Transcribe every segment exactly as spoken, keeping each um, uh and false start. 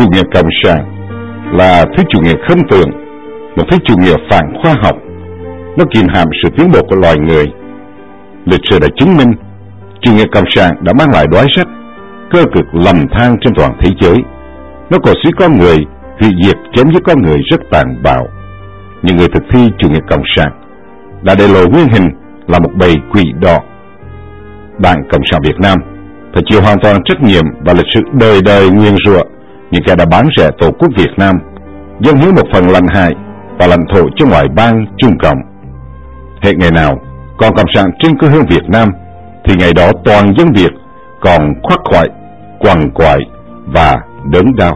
nghĩa cộng sản là thứ chủ nghĩa khâm tưởng, một thứ chủ nghĩa phản khoa học. Nó kìm hãm sự tiến bộ của loài người. Lịch sử đã chứng minh chủ nghĩa cộng sản đã mang lại đói rách, cơ cực lầm than trên toàn thế giới. Nó cổ suý con người, hủy diệt chém giết con người rất tàn bạo. Những người thực thi chủ nghĩa cộng sản đã để lộ nguyên hình là một bầy quỷ đỏ. Đảng Cộng sản Việt Nam phải chịu hoàn toàn trách nhiệm và lịch sử đời đời nguyền rủa những kẻ đã bán rẻ tổ quốc Việt Nam, dâng hiến một phần lãnh hải và lãnh thổ cho ngoại bang Trung Cộng. Hệ ngày nào còn cộng sản trên quê hương Việt Nam thì ngày đó toàn dân Việt còn khoác khoải, quằn quại và đớn đau.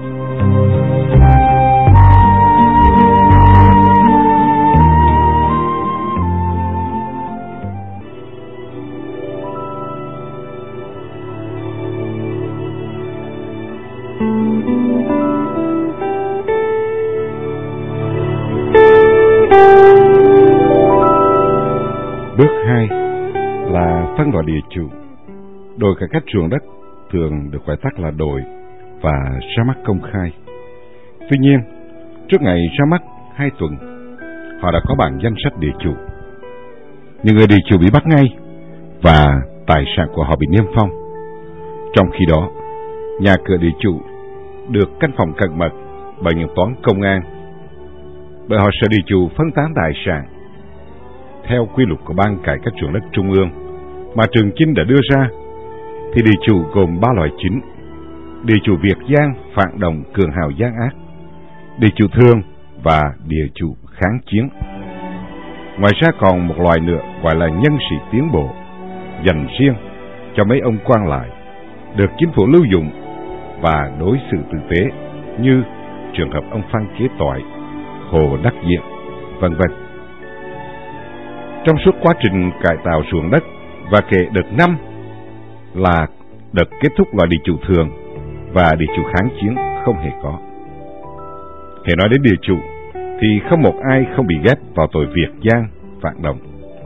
Bước hai là phân loại địa chủ. Đòi cải cách ruộng đất thường được gọi tắt là đòi và ra mắt công khai. Tuy nhiên, trước ngày ra mắt hai tuần, họ đã có bản danh sách địa chủ. Những người địa chủ bị bắt ngay và tài sản của họ bị niêm phong. Trong khi đó, nhà cửa địa chủ được canh phòng cẩn mật bởi những toán công an, bởi họ sợ địa chủ phân tán tài sản. Theo quy luật của Ban Cải cách ruộng đất Trung ương mà Trường Chinh đã đưa ra, thì địa chủ gồm ba loại chính: địa chủ Việt gian, phản động, cường hào gian ác, địa chủ thương và địa chủ kháng chiến. Ngoài ra còn một loại nữa gọi là nhân sĩ tiến bộ, dành riêng cho mấy ông quan lại, được chính phủ lưu dụng và đối xử tử tế, như trường hợp ông Phan Kế Toại, Hồ Đắc Diện, vân vân. Trong suốt quá trình cải tạo ruộng đất và kể đợt năm là đợt kết thúc loại địa chủ thường và địa chủ kháng chiến không hề có. Hễ nói đến địa chủ thì không một ai không bị ghép vào tội Việt gian, phản động.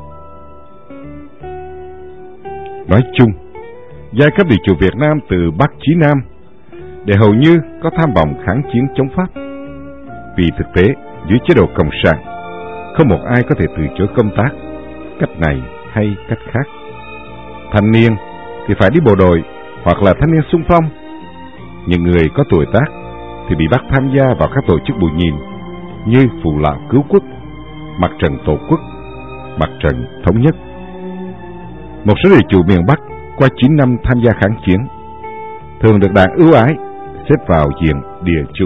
Nói chung, giai cấp địa chủ Việt Nam từ Bắc chí Nam để hầu như có tham vọng kháng chiến chống Pháp. Vì thực tế, dưới chế độ cộng sản, không một ai có thể từ chối công tác, cách này hay cách khác. Thanh niên thì phải đi bộ đội hoặc là thanh niên xung phong. Những người có tuổi tác thì bị bắt tham gia vào các tổ chức bụi nhìn như Phụ Lão Cứu Quốc, Mặt trận Tổ quốc, Mặt trận Thống nhất. Một số địa chủ miền Bắc qua chín năm tham gia kháng chiến thường được đảng ưu ái xếp vào diện địa chủ.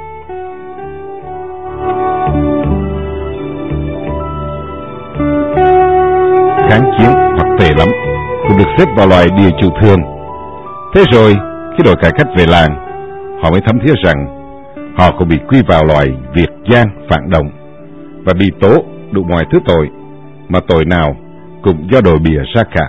Kháng chiến hoặc tệ lắm cũng được xếp vào loài địa chủ thường. Thế rồi khi đội cải cách về làng, họ mới thấm thía rằng họ cũng bị quy vào loài Việt gian, phản động và bị tố đủ mọi thứ tội, mà tội nào cũng do đội bịa ra cả.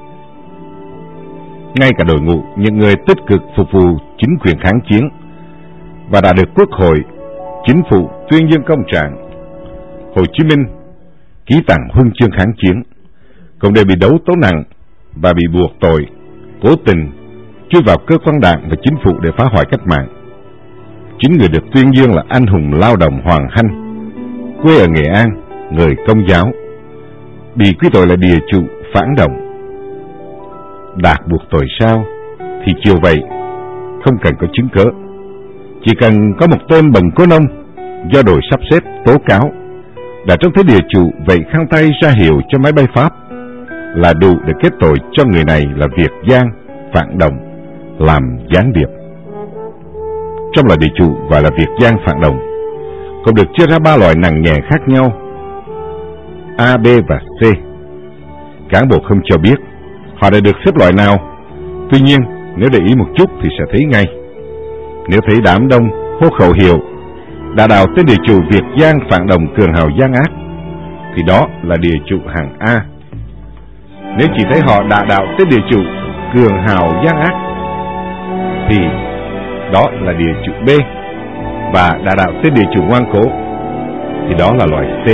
Ngay cả đội ngũ những người tích cực phục vụ chính quyền kháng chiến và đã được Quốc hội, Chính phủ tuyên dương công trạng, Hồ Chí Minh ký tặng huân chương kháng chiến, cũng đều bị đấu tố nặng và bị buộc tội cố tình chui vào cơ quan đảng và chính phủ để phá hoại cách mạng. Chính người được tuyên dương là anh hùng lao động Hoàng Hanh, quê ở Nghệ An, người Công giáo, bị quy tội là địa chủ phản động. Đạt buộc tội sao thì chiều vậy, không cần có chứng cớ, chỉ cần có một tên bần cố nông do đội sắp xếp tố cáo đã trông thấy địa chủ vậy khăn tay ra hiệu cho máy bay Pháp là đủ để kết tội cho người này là Việt gian, phản động, làm gián điệp. Trong loài địa chủ và là Việt gian phản động cũng được chia ra ba loại nặng nhẹ khác nhau: A, B và C. Cán bộ không cho biết họ đã được xếp loại nào. Tuy nhiên, nếu để ý một chút thì sẽ thấy ngay. Nếu thấy đám đông hô khẩu hiệu đã đào tên địa chủ Việt gian, phản động, cường hào gian ác thì đó là địa chủ hạng A. Nếu chỉ thấy họ đã đạo tên địa chủ cường hào gian ác thì đó là địa chủ B, và đã đạo tên địa chủ ngoan cố thì đó là loại C.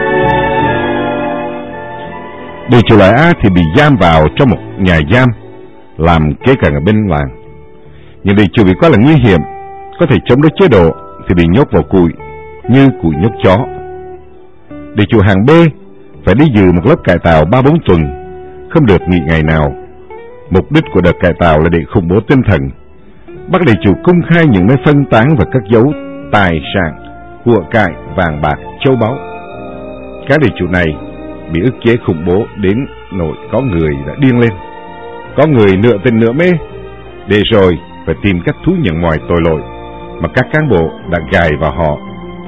Địa chủ loại A thì bị giam vào trong một nhà giam làm kế cận ở bên làng. Nhưng địa chủ bị quá là nguy hiểm, có thể chống đối chế độ thì bị nhốt vào cùi như cùi nhốt chó. Địa chủ hàng B phải đi dự một lớp cải tạo ba bốn tuần, không được nghỉ ngày nào. Mục đích của đợt cải tạo là để khủng bố tinh thần, bắt địa chủ công khai những nơi phân tán và cất giấu tài sản, của cải, vàng bạc, châu báu. Các địa chủ này bị ức chế khủng bố đến nỗi có người đã điên lên, có người nửa tình nửa mê, để rồi phải tìm cách thú nhận mọi tội lỗi mà các cán bộ đã gài vào họ.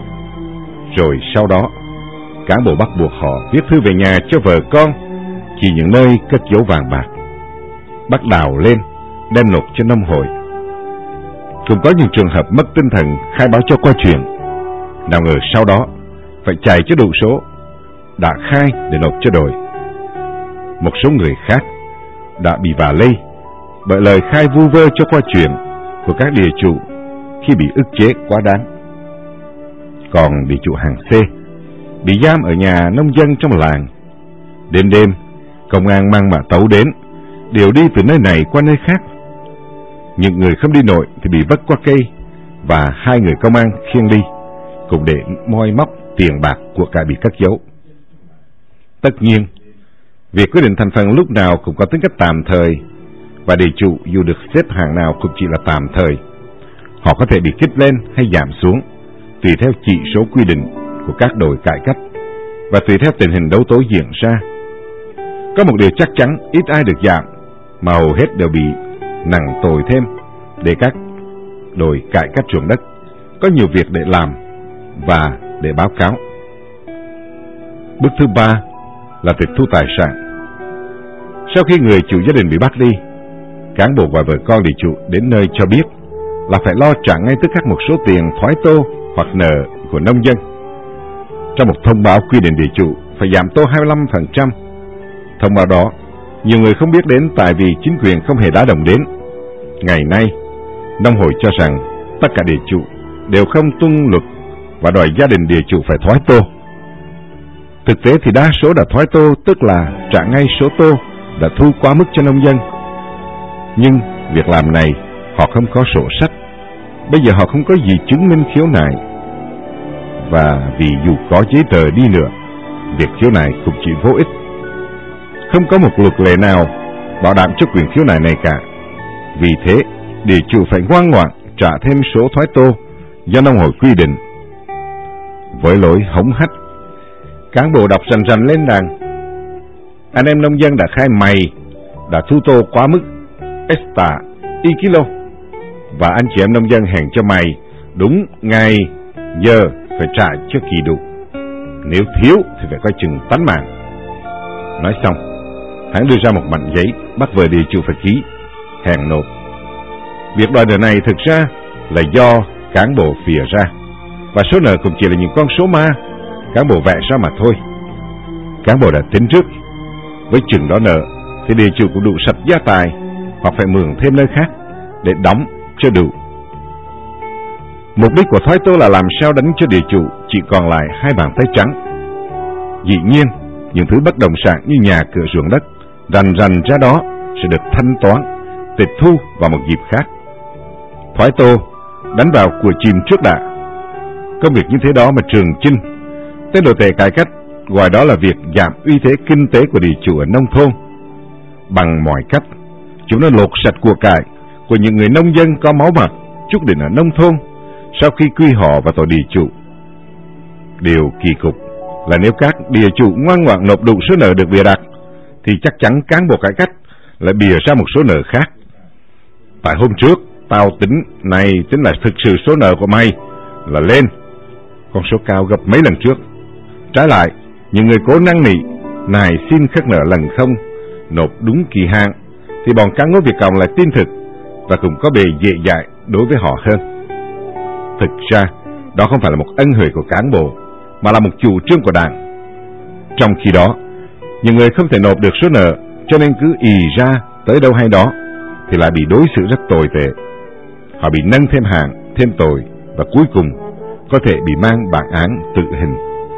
Rồi sau đó, cán bộ bắt buộc họ viết thư về nhà cho vợ con, chỉ những nơi cất giấu vàng bạc, bắt đào lên đem nộp cho nông hội. Cũng có những trường hợp mất tinh thần khai báo cho qua chuyện, nào ngờ sau đó phải chạy cho đủ số đã khai để nộp cho đội. Một số người khác đã bị vạ lây bởi lời khai vu vơ cho qua chuyện của các địa chủ khi bị ức chế quá đáng. Còn địa chủ hàng C bị giam ở nhà nông dân trong làng. Đêm đêm, công an mang mã tấu đến, đều đi từ nơi này qua nơi khác. Những người không đi nổi thì bị vất qua cây, và hai người công an khiêng đi, cùng để moi móc tiền bạc của cải bị cất giấu. Tất nhiên, việc quyết định thành phần lúc nào cũng có tính cách tạm thời, và địa chủ dù được xếp hạng nào cũng chỉ là tạm thời. Họ có thể bị kích lên hay giảm xuống, tùy theo chỉ số quy định của các đội cải cách, và tùy theo tình hình đấu tố diễn ra. Có một điều chắc chắn, ít ai được giảm, mà hầu hết đều bị nặng tội thêm, để các đội cải cách ruộng đất có nhiều việc để làm và để báo cáo. Bước thứ ba là tịch thu tài sản. Sau khi người chủ gia đình bị bắt đi, cán bộ và vợ con địa chủ đến nơi cho biết là phải lo trả ngay tức khắc một số tiền thoái tô hoặc nợ của nông dân. Trong một thông báo quy định địa chủ phải giảm tô hai mươi lăm phần trăm. Thông báo đó nhiều người không biết đến, tại vì chính quyền không hề đá đồng đến. Ngày nay, nông hội cho rằng tất cả địa chủ đều không tuân luật và đòi gia đình địa chủ phải thoái tô. Thực tế thì đa số đã thoái tô, tức là trả ngay số tô đã thu quá mức cho nông dân. Nhưng việc làm này họ không có sổ sách. Bây giờ họ không có gì chứng minh khiếu nại, và vì dù có giấy tờ đi nữa, việc khiếu nại cũng chỉ vô ích. Không có một luật lệ nào bảo đảm cho quyền khiếu nại này cả. Vì thế, địa chủ phải ngoan ngoãn trả thêm số thoái tô do nông hội quy định. Với lỗi hống hách, cán bộ đọc rành rành lên đàn: anh em nông dân đã khai mày đã thu tô quá mức esta y kilo, và anh chị em nông dân hẹn cho mày đúng ngày giờ phải trả cho kỳ đủ, nếu thiếu thì phải coi chừng tánh mạng. Nói xong, hắn đưa ra một mảnh giấy bắt vợ địa chủ phải ký hẹn nộp. Việc đòi nợ này thực ra là do cán bộ phìa ra, và số nợ cũng chỉ là những con số ma cán bộ vẽ ra mà thôi. Cán bộ đã tính trước, với chừng đó nợ thì địa chủ cũng đủ sạch gia tài, hoặc phải mượn thêm nơi khác để đóng cho đủ. Mục đích của thoái tô là làm sao đánh cho địa chủ chỉ còn lại hai bàn tay trắng. Dĩ nhiên, những thứ bất động sản như nhà cửa ruộng đất rành rành ra đó sẽ được thanh toán, tịch thu vào một dịp khác. Thoái tô đánh vào của chìm trước đã. Công việc như thế đó mà Trường Chinh, tên đồ tể cải cách, gọi đó là việc giảm uy thế kinh tế của địa chủ ở nông thôn. Bằng mọi cách, chúng nó lột sạch của cải của những người nông dân có máu mặt chút đỉnh ở nông thôn sau khi quy họ vào tội địa chủ. Điều kỳ cục là nếu các địa chủ ngoan ngoãn nộp đủ số nợ được bìa đặt, thì chắc chắn cán bộ cải cách lại bìa ra một số nợ khác. Tại hôm trước, tao tính này tính là thực sự số nợ của mày là lên con số cao gấp mấy lần trước. Trái lại, những người cố năn nỉ này xin khất nợ lần không nộp đúng kỳ hạn, thì bọn cán ngố Việt Cộng lại tin thực và cũng có bề dễ dãi đối với họ hơn. Thực ra, đó không phải là một ân huệ của cán bộ, mà là một chủ trương của đảng. Trong khi đó, những người không thể nộp được số nợ, cho nên cứ ì ra tới đâu hay đó, thì lại bị đối xử rất tồi tệ. Họ bị nâng thêm hạng, thêm tội, và cuối cùng có thể bị mang bản án tử hình.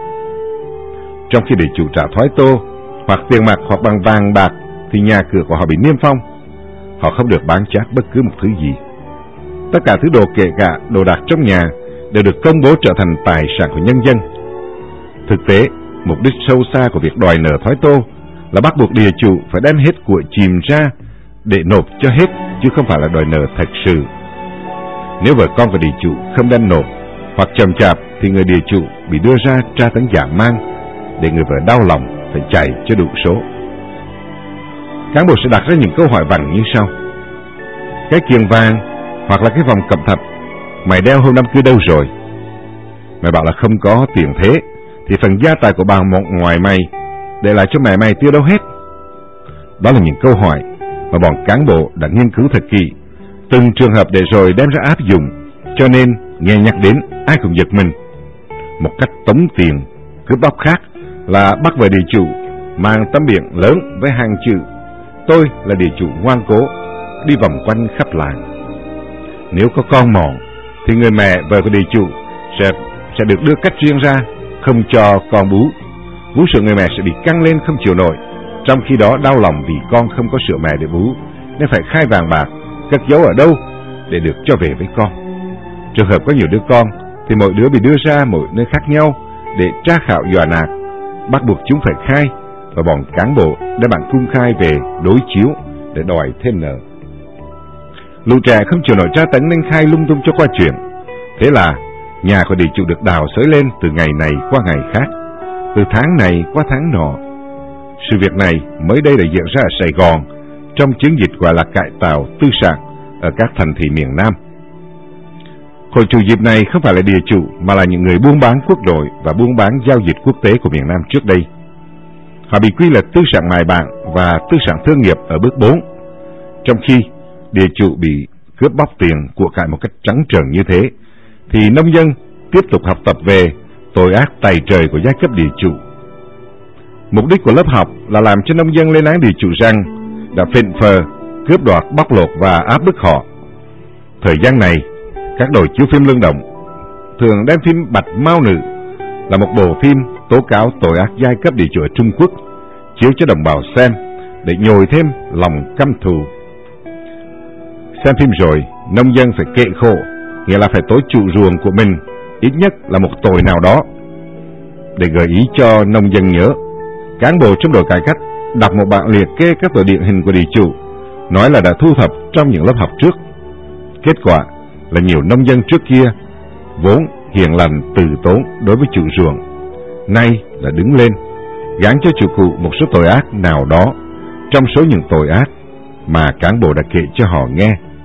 Trong khi địa chủ trả thoái tô hoặc tiền mặt hoặc bằng vàng bạc, thì nhà cửa của họ bị niêm phong. họ không được bán chác bất cứ một thứ gì. Tất cả thứ đồ kể cả đồ đạc trong nhà đều được công bố trở thành tài sản của nhân dân. Thực tế, mục đích sâu xa của việc đòi nợ thói tô là bắt buộc địa chủ phải đem hết của chìm ra để nộp cho hết, chứ không phải là đòi nợ thật sự. Nếu vợ con của địa chủ không đem nộp hoặc chậm chạp thì người địa chủ bị đưa ra tra tấn dã man, để người vợ đau lòng phải chạy cho đủ số. Cán bộ sẽ đặt ra những câu hỏi vặn như sau: cái kiềng vàng hoặc là cái vòng cẩm thạch mày đeo hôm năm cưới đâu rồi? Mày bảo là không có tiền thế, thì phần gia tài của bà một ngoài mày để lại cho mẹ mày tiêu đâu hết? Đó là những câu hỏi mà bọn cán bộ đã nghiên cứu thật kỹ từng trường hợp để rồi đem ra áp dụng, cho nên nghe nhắc đến ai cũng giật mình. Một cách tống tiền cướp bóc khác là bắt về địa chủ mang tấm biển lớn với hàng chữ "Tôi là địa chủ ngoan cố" đi vòng quanh khắp làng. Nếu có con mọn thì người mẹ vợ của địa chủ sẽ sẽ được đưa cách riêng ra, không cho con bú. Vú sữa người mẹ sẽ bị căng lên không chịu nổi, trong khi đó đau lòng vì con không có sữa mẹ để bú, nên phải khai vàng bạc cất giấu ở đâu để được cho về với con. Trường hợp có nhiều đứa con thì mỗi đứa bị đưa ra mỗi nơi khác nhau để tra khảo dọa nạt, bắt buộc chúng phải khai, và bọn cán bộ để bạn cung khai về đối chiếu để đòi thêm nợ. Lũ trẻ không chịu nổi tra tấn nên khai lung tung cho qua chuyện. Thế là nhà của địa chủ được đào xới lên từ ngày này qua ngày khác, từ tháng này qua tháng nọ. Sự việc này mới đây đã diễn ra ở Sài Gòn trong chiến dịch gọi là cải tạo tư sản ở các thành thị miền Nam. Hội chủ dịp này không phải là địa chủ mà là những người buôn bán quốc đội và buôn bán giao dịch quốc tế của miền Nam trước đây. Họ bị quy là tư sản mài bạn và tư sản thương nghiệp ở bước bốn, trong khi địa chủ bị cướp bóc tiền của cải một cách trắng trợn như thế, thì nông dân tiếp tục học tập về tội ác tày trời của giai cấp địa chủ. Mục đích của lớp học là làm cho nông dân lên án địa chủ rằng đã phỉnh phờ, cướp đoạt, bóc lột và áp bức họ. Thời gian này, các đội chiếu phim lương động thường đem phim Bạch Mao Nữ, là một bộ phim tố cáo tội ác giai cấp địa chủ ở Trung Quốc, chiếu cho đồng bào xem để nhồi thêm lòng căm thù. Xem phim rồi, nông dân phải kệ khổ, nghĩa là phải tố chủ ruộng của mình ít nhất là một tội nào đó. Để gợi ý cho nông dân nhớ, cán bộ trong đội cải cách đọc một bảng liệt kê các tội điển hình của địa chủ, nói là đã thu thập trong những lớp học trước. Kết quả là nhiều nông dân trước kia vốn hiền lành từ tốn đối với chủ ruộng, nay đã đứng lên gán cho chủ cụ một số tội ác nào đó trong số những tội ác mà cán bộ đã kể cho họ nghe.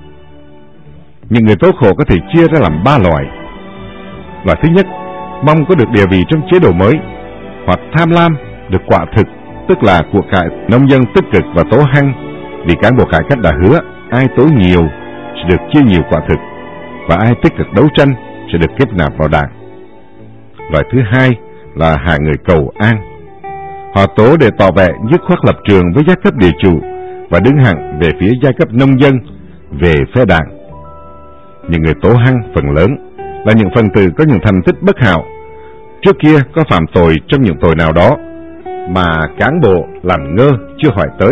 Những người tố khổ có thể chia ra làm ba loại. Loại thứ nhất, mong có được địa vị trong chế độ mới, hoặc tham lam được quả thực, tức là của cải nông dân tích cực và tố hăng, vì cán bộ cải cách đã hứa ai tố nhiều sẽ được chia nhiều quả thực, và ai tích cực đấu tranh sẽ được kết nạp vào đảng. Loại thứ hai là hạ người cầu an. Họ tố để tỏ vẻ dứt khoát lập trường với giai cấp địa chủ và đứng hẳn về phía giai cấp nông dân, về phe đảng. Những người tố hăng phần lớn là những phần tử có những thành tích bất hảo, trước kia có phạm tội trong những tội nào đó mà cán bộ làm ngơ chưa hỏi tới.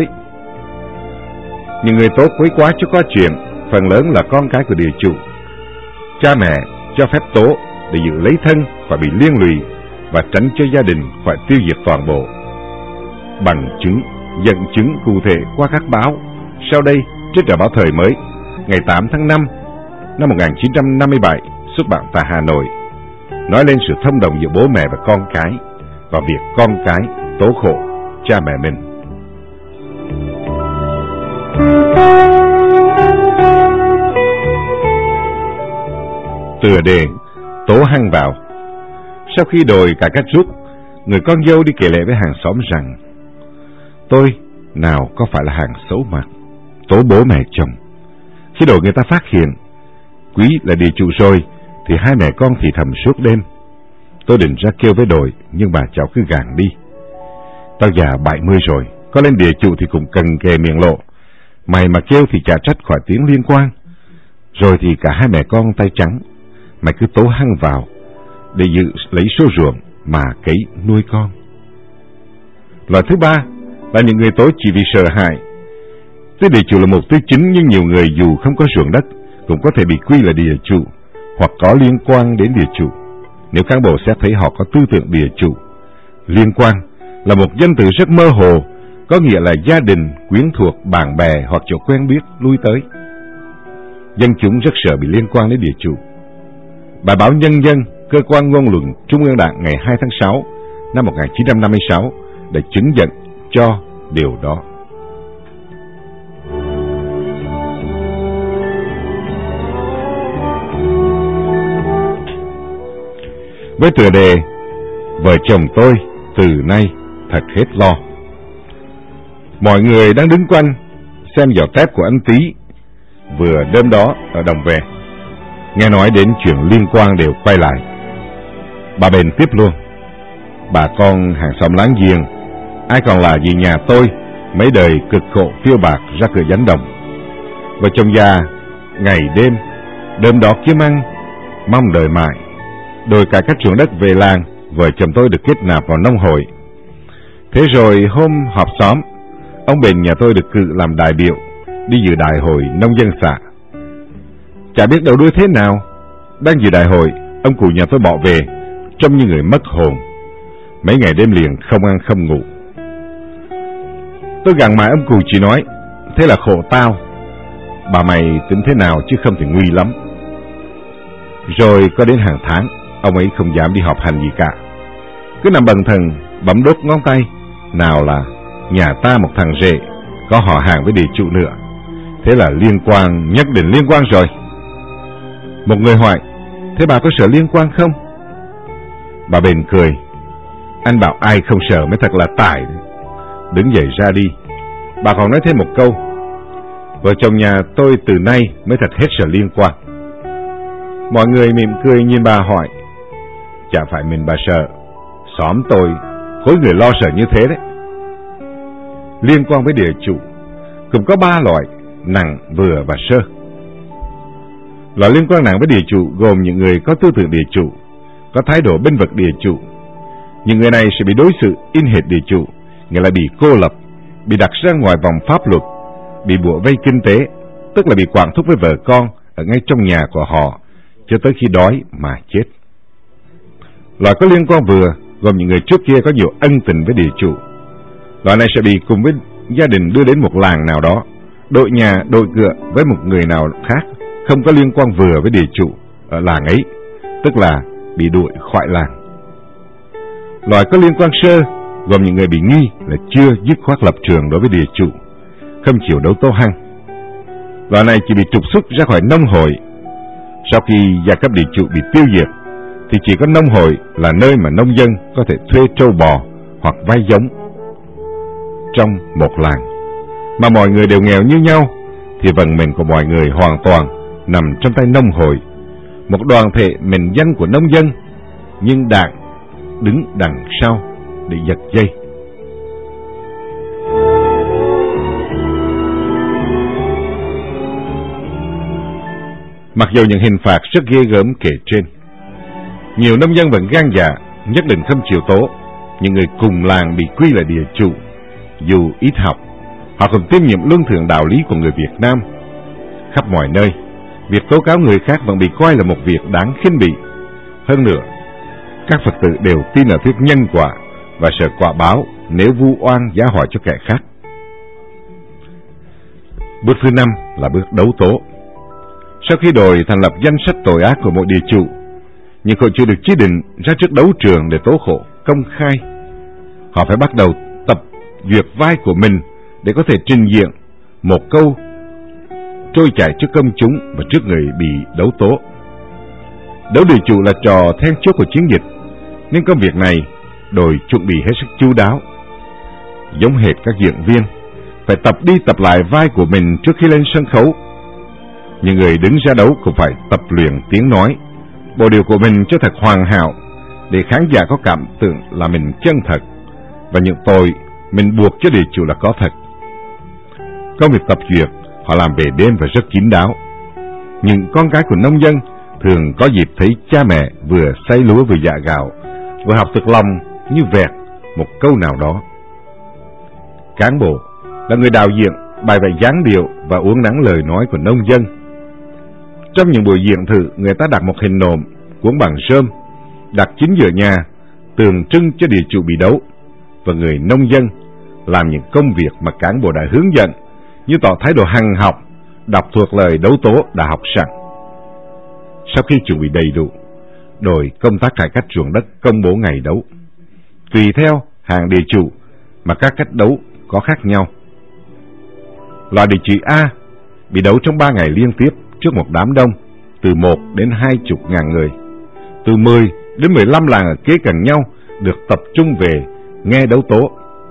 Những người tố quấy quá cho có chuyện phần lớn là con cái của địa chủ. Cha mẹ cho phép tố để giữ lấy thân và bị liên lụy và tránh cho gia đình phải tiêu diệt toàn bộ. Bằng chứng, dẫn chứng cụ thể qua các báo sau đây trên tờ báo Thời Mới ngày tám tháng năm năm một nghìn chín trăm năm mươi bảy xuất bản tại Hà Nội, nói lên sự thông đồng giữa bố mẹ và con cái và việc con cái tố khổ cha mẹ mình. Tựa đề tố hăng vào. Sau khi đội cải cách rút, người con dâu đi kể lể với hàng xóm rằng: tôi nào có phải là hàng xấu mặt, tố bố mẹ chồng. Khi đội người ta phát hiện Quý là địa chủ rồi thì hai mẹ con thì thầm suốt đêm. Tôi định ra kêu với đội, nhưng bà cháu cứ gàn đi. Tao già bảy mươi rồi, có lên địa chủ thì cũng cần kề miệng lộ. Mày mà kêu thì chả trách khỏi tiếng liên quan. Rồi thì cả hai mẹ con tay trắng. Mày cứ tố hăng vào để dự lấy số ruộng mà cấy nuôi con. Loại thứ ba là những người tố chỉ vì sợ hãi. Tước địa chủ là một tước chính, nhưng nhiều người dù không có ruộng đất cũng có thể bị quy là địa chủ hoặc có liên quan đến địa chủ, nếu cán bộ xét thấy họ có tư tưởng địa chủ. Liên quan là một danh từ rất mơ hồ, có nghĩa là gia đình, quyến thuộc, bạn bè hoặc chỗ quen biết lui tới. Dân chúng rất sợ bị liên quan đến địa chủ. Bài báo Nhân dân, cơ quan ngôn luận Trung ương Đảng ngày hai tháng sáu năm một nghìn chín trăm năm mươi sáu đã chứng nhận cho điều đó. Với tựa đề Vợ chồng tôi từ nay thật hết lo, mọi người đang đứng quanh xem giỏ tép của anh Tý vừa đêm đó ở đồng về. Nghe nói đến chuyện liên quan đều quay lại. Bà bền tiếp luôn: bà con hàng xóm láng giềng, ai còn là gì nhà tôi, mấy đời cực khổ phiêu bạc ra cửa Giánh Đồng. Vợ chồng già ngày đêm, đêm đó kiếm ăn, mong đời mãi. Đòi cả các ruộng đất về làng, vợ chồng tôi được kết nạp vào nông hội. Thế rồi hôm họp xóm, ông bền nhà tôi được cử làm đại biểu đi dự đại hội nông dân xã. Chả biết đầu đuôi thế nào, đang dự đại hội, ông cụ nhà tôi bỏ về, trông như người mất hồn. Mấy ngày đêm liền không ăn không ngủ. Tôi gằn mãi ông cụ chỉ nói: thế là khổ tao, bà mày tính thế nào chứ không thì nguy lắm. Rồi có đến hàng tháng, ông ấy không dám đi họp hành gì cả, cứ nằm bần thần bấm đốt ngón tay. Nào là nhà ta một thằng rể có họ hàng với địa chủ nữa, thế là liên quan, nhất định liên quan rồi. Một người hỏi: thế bà có sợ liên quan không? Bà bền cười: anh bảo ai không sợ mới thật là tài. Đứng dậy ra đi. Bà còn nói thêm một câu: vợ chồng nhà tôi từ nay mới thật hết sợ liên quan. Mọi người mỉm cười nhìn bà hỏi: chả phải mình bà sợ, xóm tôi khối người lo sợ như thế đấy. Liên quan với địa chủ cũng có ba loại: nặng, vừa và sơ. Loại liên quan nặng với địa chủ gồm những người có tư tưởng địa chủ, có thái độ bênh vực địa chủ. Những người này sẽ bị đối xử in hệt địa chủ, nghĩa là bị cô lập, bị đặt ra ngoài vòng pháp luật, bị bủa vây kinh tế, tức là bị quản thúc với vợ con ở ngay trong nhà của họ cho tới khi đói mà chết. Loại có liên quan vừa gồm những người trước kia có nhiều ân tình với địa chủ. Loại này sẽ bị cùng với gia đình đưa đến một làng nào đó, đội nhà đội cửa với một người nào khác không có liên quan vừa với địa chủ ở làng ấy, tức là bị đuổi khỏi làng. Loại có liên quan sơ gồm những người bị nghi là chưa dứt khoát lập trường đối với địa chủ, không chịu đấu tố hăng. Loại này chỉ bị trục xuất ra khỏi nông hội. Sau khi giai cấp địa chủ bị tiêu diệt thì chỉ có nông hội là nơi mà nông dân có thể thuê trâu bò hoặc vay giống. Trong một làng mà mọi người đều nghèo như nhau thì vận mệnh của mọi người hoàn toàn nằm trong tay nông hội, một đoàn thể mệnh danh của nông dân, nhưng đảng đứng đằng sau để giật dây. Mặc dù những hình phạt rất ghê gớm kể trên, nhiều nông dân vẫn gan dạ, nhất định không chịu tố những người cùng làng bị quy là địa chủ. Dù ít học, họ còn tiếp nhiệm luân thường đạo lý của người Việt Nam. Khắp mọi nơi, việc tố cáo người khác vẫn bị coi là một việc đáng khinh bỉ. Hơn nữa, các Phật tử đều tin ở thuyết nhân quả và sợ quả báo nếu vu oan giá họa cho kẻ khác. Bước thứ năm là bước đấu tố. Sau khi đòi thành lập danh sách tội ác của mỗi địa chủ, những hội chủ được chỉ định ra trước đấu trường để tố khổ công khai. Họ phải bắt đầu tập duyệt vai của mình để có thể trình diện một câu trôi chảy trước công chúng và trước người bị đấu tố. Đấu địa chủ là trò then chốt của chiến dịch, nên công việc này đòi chuẩn bị hết sức chu đáo. Giống hệt các diễn viên, phải tập đi tập lại vai của mình trước khi lên sân khấu. Những người đứng ra đấu cũng phải tập luyện tiếng nói, bộ điệu của mình cho thật hoàn hảo để khán giả có cảm tưởng là mình chân thật và những tội mình buộc cho địa chủ là có thật. Công việc tập duyệt họ làm về đêm và rất kín đáo. Những con cái của nông dân thường có dịp thấy cha mẹ vừa xay lúa vừa dạ gạo, vừa học thực lòng như vẹt một câu nào đó. Cán bộ là người đạo diễn bài vẽ dáng điệu và uốn nắn lời nói của nông dân. Trong những buổi diễn thử, người ta đặt một hình nộm cuốn bằng rơm, đặt chính giữa nhà, tượng trưng cho địa chủ bị đấu, và người nông dân làm những công việc mà cán bộ đã hướng dẫn, như tỏ thái độ hằng học, đọc thuộc lời đấu tố đã học sẵn. Sau khi chuẩn bị đầy đủ, đội công tác cải cách ruộng đất công bố ngày đấu. Tùy theo hạng địa chủ mà các cách đấu có khác nhau. Loại địa chủ A bị đấu trong ba ngày liên tiếp trước một đám đông từ một đến hai chục ngàn người. Từ mười đến mười lăm làng ở kế cận nhau được tập trung về nghe đấu tố.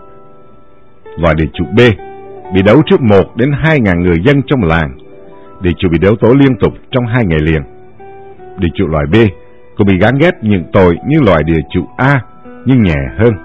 Loại địa chủ B bị đấu trước một đến hai ngàn người dân trong làng. Địa chủ bị đấu tố liên tục trong hai ngày liền. Địa chủ loại B cũng bị gán ghép những tội như loại địa chủ A nhưng nhẹ hơn.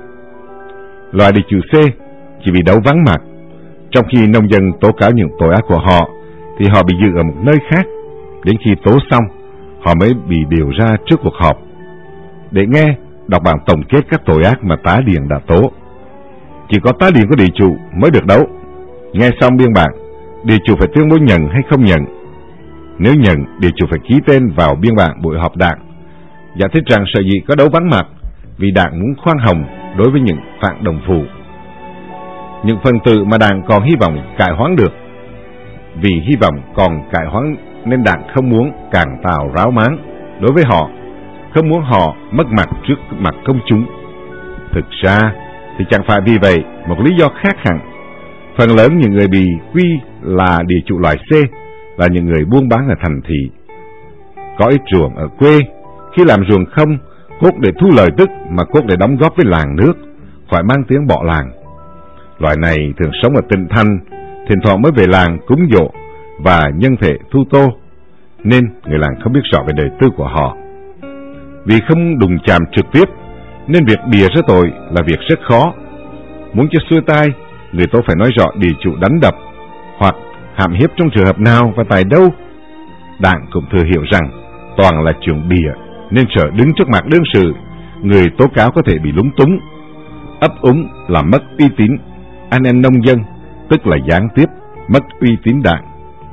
Loại địa chủ C chỉ bị đấu vắng mặt, trong khi nông dân tố cáo những tội ác của họ thì họ bị giữ ở một nơi khác, đến khi tố xong họ mới bị điều ra trước cuộc họp để nghe đọc bản tổng kết các tội ác mà tá điền đã tố. Chỉ có tá điền của địa chủ mới được đấu. Nghe xong biên bản, địa chủ phải tuyên bố nhận hay không nhận. Nếu nhận, địa chủ phải ký tên vào biên bản buổi họp đảng, giải thích rằng sở dĩ có đấu vắng mặt vì đảng muốn khoan hồng đối với những phản đồng phụ, những phần tử mà đảng còn hy vọng cải hoán được. Vì hy vọng còn cải hoán nên đảng không muốn càng tạo ráo máng đối với họ, không muốn họ mất mặt trước mặt công chúng. Thực ra thì chẳng phải vì vậy, một lý do khác hẳn. Phần lớn những người bị quy là địa chủ loại C là những người buôn bán ở thành thị, có ít ruộng ở quê. Khi làm ruộng không cốt để thu lời tức mà cốt để đóng góp với làng nước, phải mang tiếng bỏ làng. Loại này thường sống ở tỉnh thành, thỉnh thoảng mới về làng cúng dỗ và nhân thể thu tô, nên người làng không biết rõ về đời tư của họ. Vì không đụng chạm trực tiếp nên việc bịa ra tội là việc rất khó. Muốn cho xuôi tai, người tố phải nói rõ địa chủ đánh đập hoặc hãm hiếp trong trường hợp nào và tại đâu. Đảng cũng thừa hiểu rằng toàn là chuyện bịa, nên sợ đứng trước mặt đương sự, người tố cáo có thể bị lúng túng, ấp úng làm mất uy tín anh em nông dân, tức là gián tiếp mất uy tín đảng.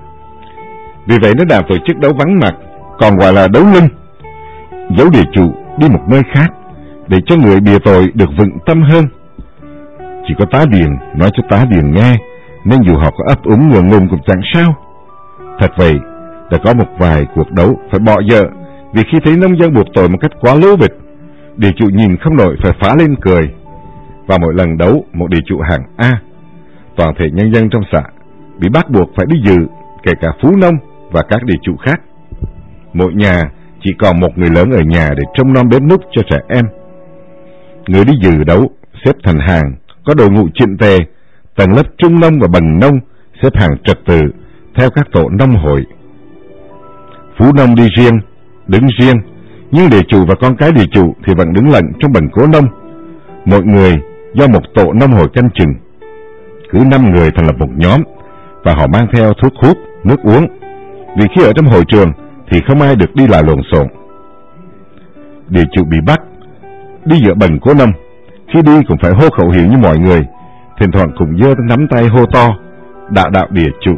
Vì vậy nó đã tổ chức đấu vắng mặt, còn gọi là đấu lưng, giấu địa chủ đi một nơi khác để cho người bịa tội được vững tâm hơn. Chỉ có tá điền nói cho tá điền nghe, nên dù họ có ấp úng ngượng ngùng cũng chẳng sao. Thật vậy, đã có một vài cuộc đấu phải bỏ dở vì khi thấy nông dân buộc tội một cách quá lố bịch, địa chủ nhìn không nổi phải phá lên cười. Và mỗi lần đấu một địa chủ hạng A, toàn thể nhân dân trong xã bị bắt buộc phải đi dự, kể cả phú nông và các địa chủ khác. Mỗi nhà chỉ còn một người lớn ở nhà để trông nom bếp núc cho trẻ em. Người đi dự đấu xếp thành hàng, có đội ngũ chỉnh tề, tầng lớp trung nông và bần nông xếp hàng trật tự theo các tổ nông hội. Phú nông đi riêng, đứng riêng, nhưng địa chủ và con cái địa chủ thì vẫn đứng lận trong bần cố nông. Mỗi người do một tổ nông hội canh chừng. Cứ năm người thành lập một nhóm, và họ mang theo thuốc hút, nước uống. Vì khi ở trong hội trường thì không ai được đi lại lộn xộn. Địa chủ bị bắt đi giữa bần cố nông, khi đi cũng phải hô khẩu hiệu như mọi người, thỉnh thoảng cũng giơ nắm tay hô to đạo đạo địa chủ.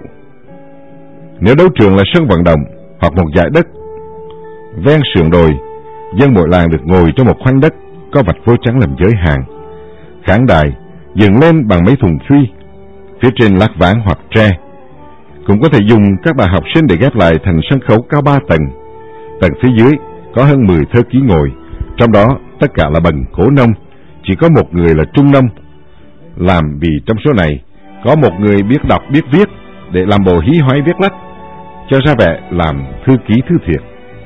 Nếu đấu trường là sân vận động hoặc một dải đất ven sườn đồi, dân mỗi làng được ngồi trong một khoanh đất có vạch vôi trắng làm giới hạn. Khán đài dựng lên bằng mấy thùng phi, phía trên lát ván hoặc tre. Cũng có thể dùng các bà học sinh để ghép lại thành sân khấu cao ba tầng. Tầng phía dưới có hơn mười thơ ký ngồi, trong đó tất cả là bần cố nông, chỉ có một người là trung nông. Làm vì trong số này có một người biết đọc biết viết để làm bộ hí hoáy viết lách, cho ra vẻ làm thư ký thư thiệt.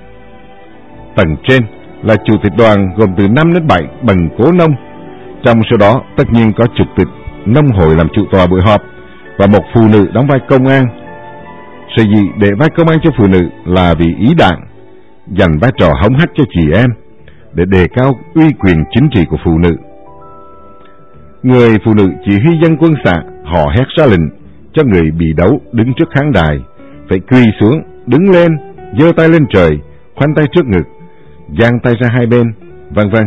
Tầng trên là chủ tịch đoàn gồm từ năm đến bảy bần cố nông. Trong số đó tất nhiên có chủ tịch nông hội làm chủ tọa buổi họp và một phụ nữ đóng vai công an. Sở dĩ để vai công an cho phụ nữ là vì ý đảng dành vai trò hống hách cho chị em để đề cao uy quyền chính trị của phụ nữ. Người phụ nữ chỉ huy dân quân xã, họ hét ra lệnh cho người bị đấu đứng trước khán đài phải quỳ xuống, đứng lên, giơ tay lên trời, khoanh tay trước ngực, giang tay ra hai bên, vân vân.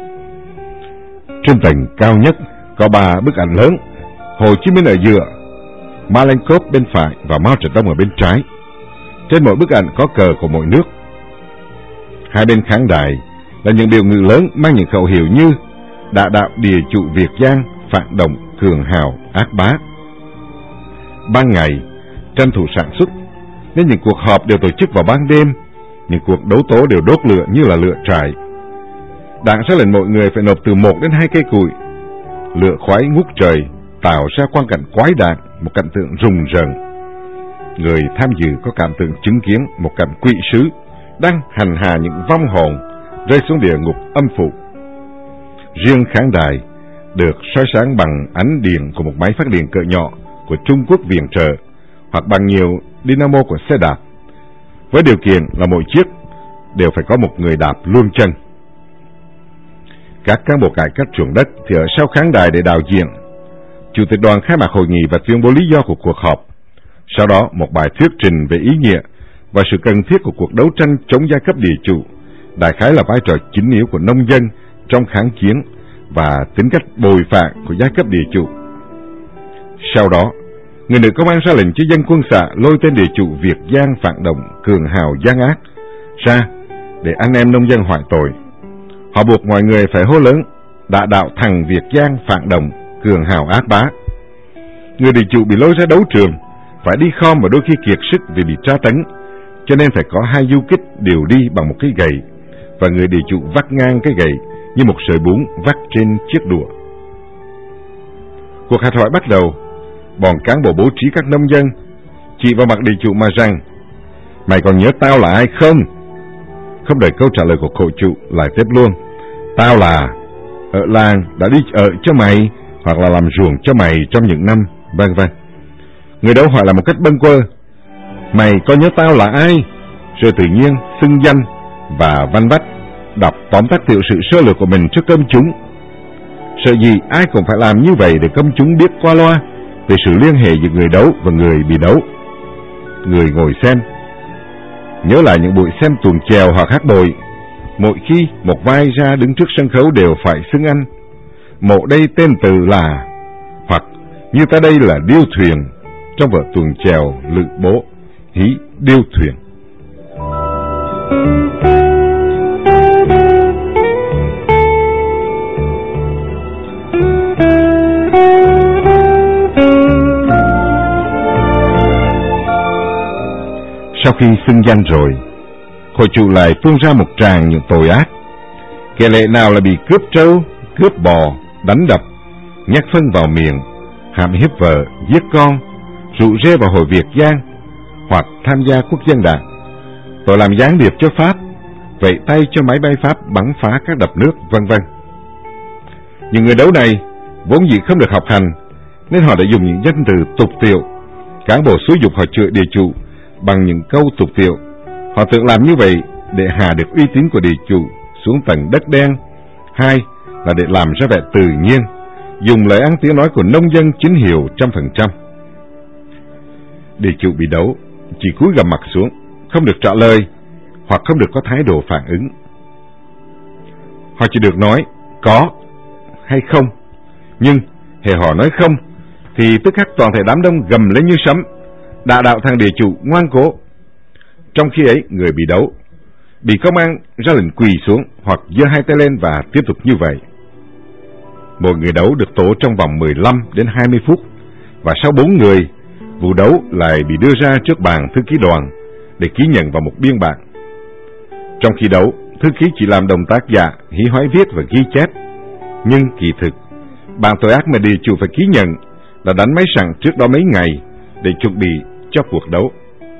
Trên tầng cao nhất có ba bức ảnh lớn, Hồ Chí Minh ở giữa, Malenkov bên phải và Mao Trạch-đông ở bên trái. Trên mỗi bức ảnh có cờ của mỗi nước. Hai bên khán đài là những biểu ngữ lớn mang những khẩu hiệu như Đạ đạo địa chủ Việt Giang, phản động, cường hào, ác bá. Ban ngày, tranh thủ sản xuất, nên những cuộc họp đều tổ chức vào ban đêm, những cuộc đấu tố đều đốt lửa như là lửa trại. Đảng ra lệnh mọi người phải nộp từ một đến hai cây củi. Lửa khói ngút trời, tạo ra quang cảnh quái đản, một cảnh tượng rùng rợn. Người tham dự có cảm tưởng chứng kiến một cảnh quỷ sứ đang hành hạ những vong hồn rơi xuống địa ngục âm phủ. Riêng khán đài được soi sáng bằng ánh điện của một máy phát điện cỡ nhỏ của Trung Quốc viện trợ, hoặc bằng nhiều dynamo của xe đạp, với điều kiện là mỗi chiếc đều phải có một người đạp luôn chân. Các cán bộ cải cách ruộng đất thì ở sau khán đài để đạo diễn. Chủ tịch đoàn khai mạc hội nghị và tuyên bố lý do của cuộc họp. Sau đó một bài thuyết trình về ý nghĩa và sự cần thiết của cuộc đấu tranh chống giai cấp địa chủ, đại khái là vai trò chính yếu của nông dân trong kháng chiến và tính cách bồi phản của giai cấp địa chủ. Sau đó, người nữ công an ra lệnh cho dân quân xã lôi tên địa chủ Việt Giang phản động, cường hào, gian ác ra để anh em nông dân hoại tội. Họ buộc mọi người phải hô lớn Đạ đạo thằng Việt Giang phản động, cường hào, ác bá. Người địa chủ bị lôi ra đấu trường, phải đi khom và đôi khi kiệt sức vì bị tra tấn, cho nên phải có hai du kích đều đi bằng một cái gậy, và người địa chủ vắt ngang cái gậy như một sợi bún vắt trên chiếc đũa. Cuộc hạch hỏi bắt đầu. Bọn cán bộ bố trí các nông dân chỉ vào mặt địa chủ mà rằng: "Mày còn nhớ tao là ai không?" Không đợi câu trả lời của khổ chủ, lại tiếp luôn: "Tao là ở làng đã đi ở cho mày, hoặc là làm ruộng cho mày trong những năm vân vân." Người đấu hỏi là một cách bâng quơ: "Mày có nhớ tao là ai?" Rồi tự nhiên xưng danh và văn vách đọc tóm tắt tiểu sử sơ lược của mình trước công chúng. Sợ gì ai cũng phải làm như vậy để công chúng biết qua loa về sự liên hệ giữa người đấu và người bị đấu. Người ngồi xem nhớ lại những buổi xem tuồng chèo hoặc hát bội, mỗi khi một vai ra đứng trước sân khấu đều phải xưng anh: "Mộ đây tên Từ là", hoặc "Như ta đây là Điêu Thuyền" trong vở tuồng chèo Lự Bố hí Điêu Thuyền. Sau khi xưng danh rồi, hội chủ lại tuôn ra một tràng những tội ác. Kẻ lệ nào là bị cướp trâu, cướp bò, đánh đập, nhét phân vào miệng, hãm hiếp vợ, giết con, rủ rê vào hội Việt Giang, hoặc tham gia quốc dân đảng, tội làm gián điệp cho Pháp, vẫy tay cho máy bay Pháp bắn phá các đập nước, vân vân. Những người đấu này vốn dĩ không được học hành, nên họ đã dùng những danh từ tục tiệu. Cán bộ xúi dục họ chửi địa chủ bằng những câu tục tiệu. Họ tưởng làm như vậy để hạ được uy tín của địa chủ xuống tầng đất đen. Hai là để làm ra vẻ tự nhiên, dùng lời ăn tiếng nói của nông dân chính hiệu trăm phần trăm. Địa chủ bị đấu chỉ cúi gằm mặt xuống, không được trả lời hoặc không được có thái độ phản ứng. Họ chỉ được nói có hay không, nhưng hễ họ nói không thì tức khắc toàn thể đám đông gầm lên như sấm: "Đạ đạo thằng địa chủ ngoan cố." Trong khi ấy, người bị đấu bị công an ra lệnh quỳ xuống hoặc giơ hai tay lên và tiếp tục như vậy. Mỗi người đấu được tố trong vòng mười lăm đến hai mươi phút, và sau bốn người, vụ đấu lại bị đưa ra trước bàn thư ký đoàn để ký nhận vào một biên bản. Trong khi đấu, thư ký chỉ làm động tác giả, hí hoái viết và ghi chép, nhưng kỳ thực bản tội ác mà địa chủ phải ký nhận là đánh máy sẵn trước đó mấy ngày để chuẩn bị cho cuộc đấu.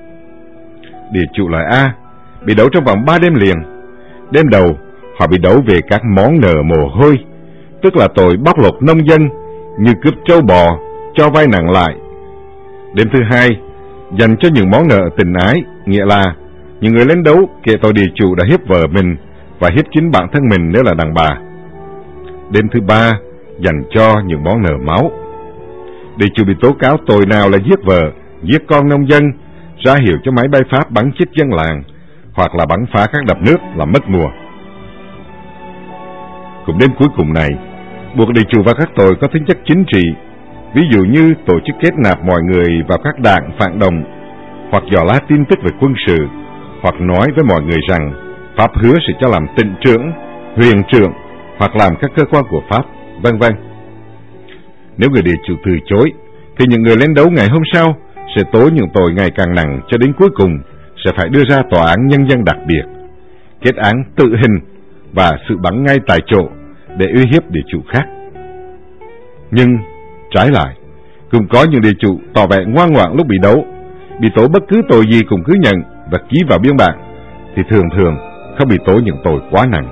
Địa chủ loại A bị đấu trong vòng ba đêm liền. Đêm đầu, họ bị đấu về các món nợ mồ hôi, tức là tội bóc lột nông dân như cướp trâu bò, cho vay nặng lại. Đêm thứ hai, dành cho những món nợ tình ái, nghĩa là những người lên đấu kể tội địa chủ đã hiếp vợ mình và hiếp chính bản thân mình nếu là đàn bà. Đêm thứ ba, dành cho những món nợ máu. Địa chủ bị tố cáo tội nào là giết vợ, giết con nông dân, ra hiệu cho máy bay Pháp bắn chết dân làng, hoặc là bắn phá các đập nước làm mất mùa. Cùng đêm cuối cùng này, buộc địa chủ và các tội có tính chất chính trị ví dụ như tổ chức kết nạp mọi người vào các đảng phản động, hoặc dò la tin tức về quân sự, hoặc nói với mọi người rằng Pháp hứa sẽ cho làm tịnh trưởng, huyền trưởng, hoặc làm các cơ quan của Pháp, vân vân. Nếu người địa chủ từ chối, thì những người lên đấu ngày hôm sau sẽ tố những tội ngày càng nặng, cho đến cuối cùng sẽ phải đưa ra tòa án nhân dân đặc biệt, kết án tử hình và sự bắn ngay tại chỗ để uy hiếp địa chủ khác. Nhưng trái lại, cũng có những địa chủ tỏ vẻ ngoan ngoãn lúc bị đấu, bị tố bất cứ tội gì cũng cứ nhận và ký vào biên bản, thì thường thường không bị tố những tội quá nặng.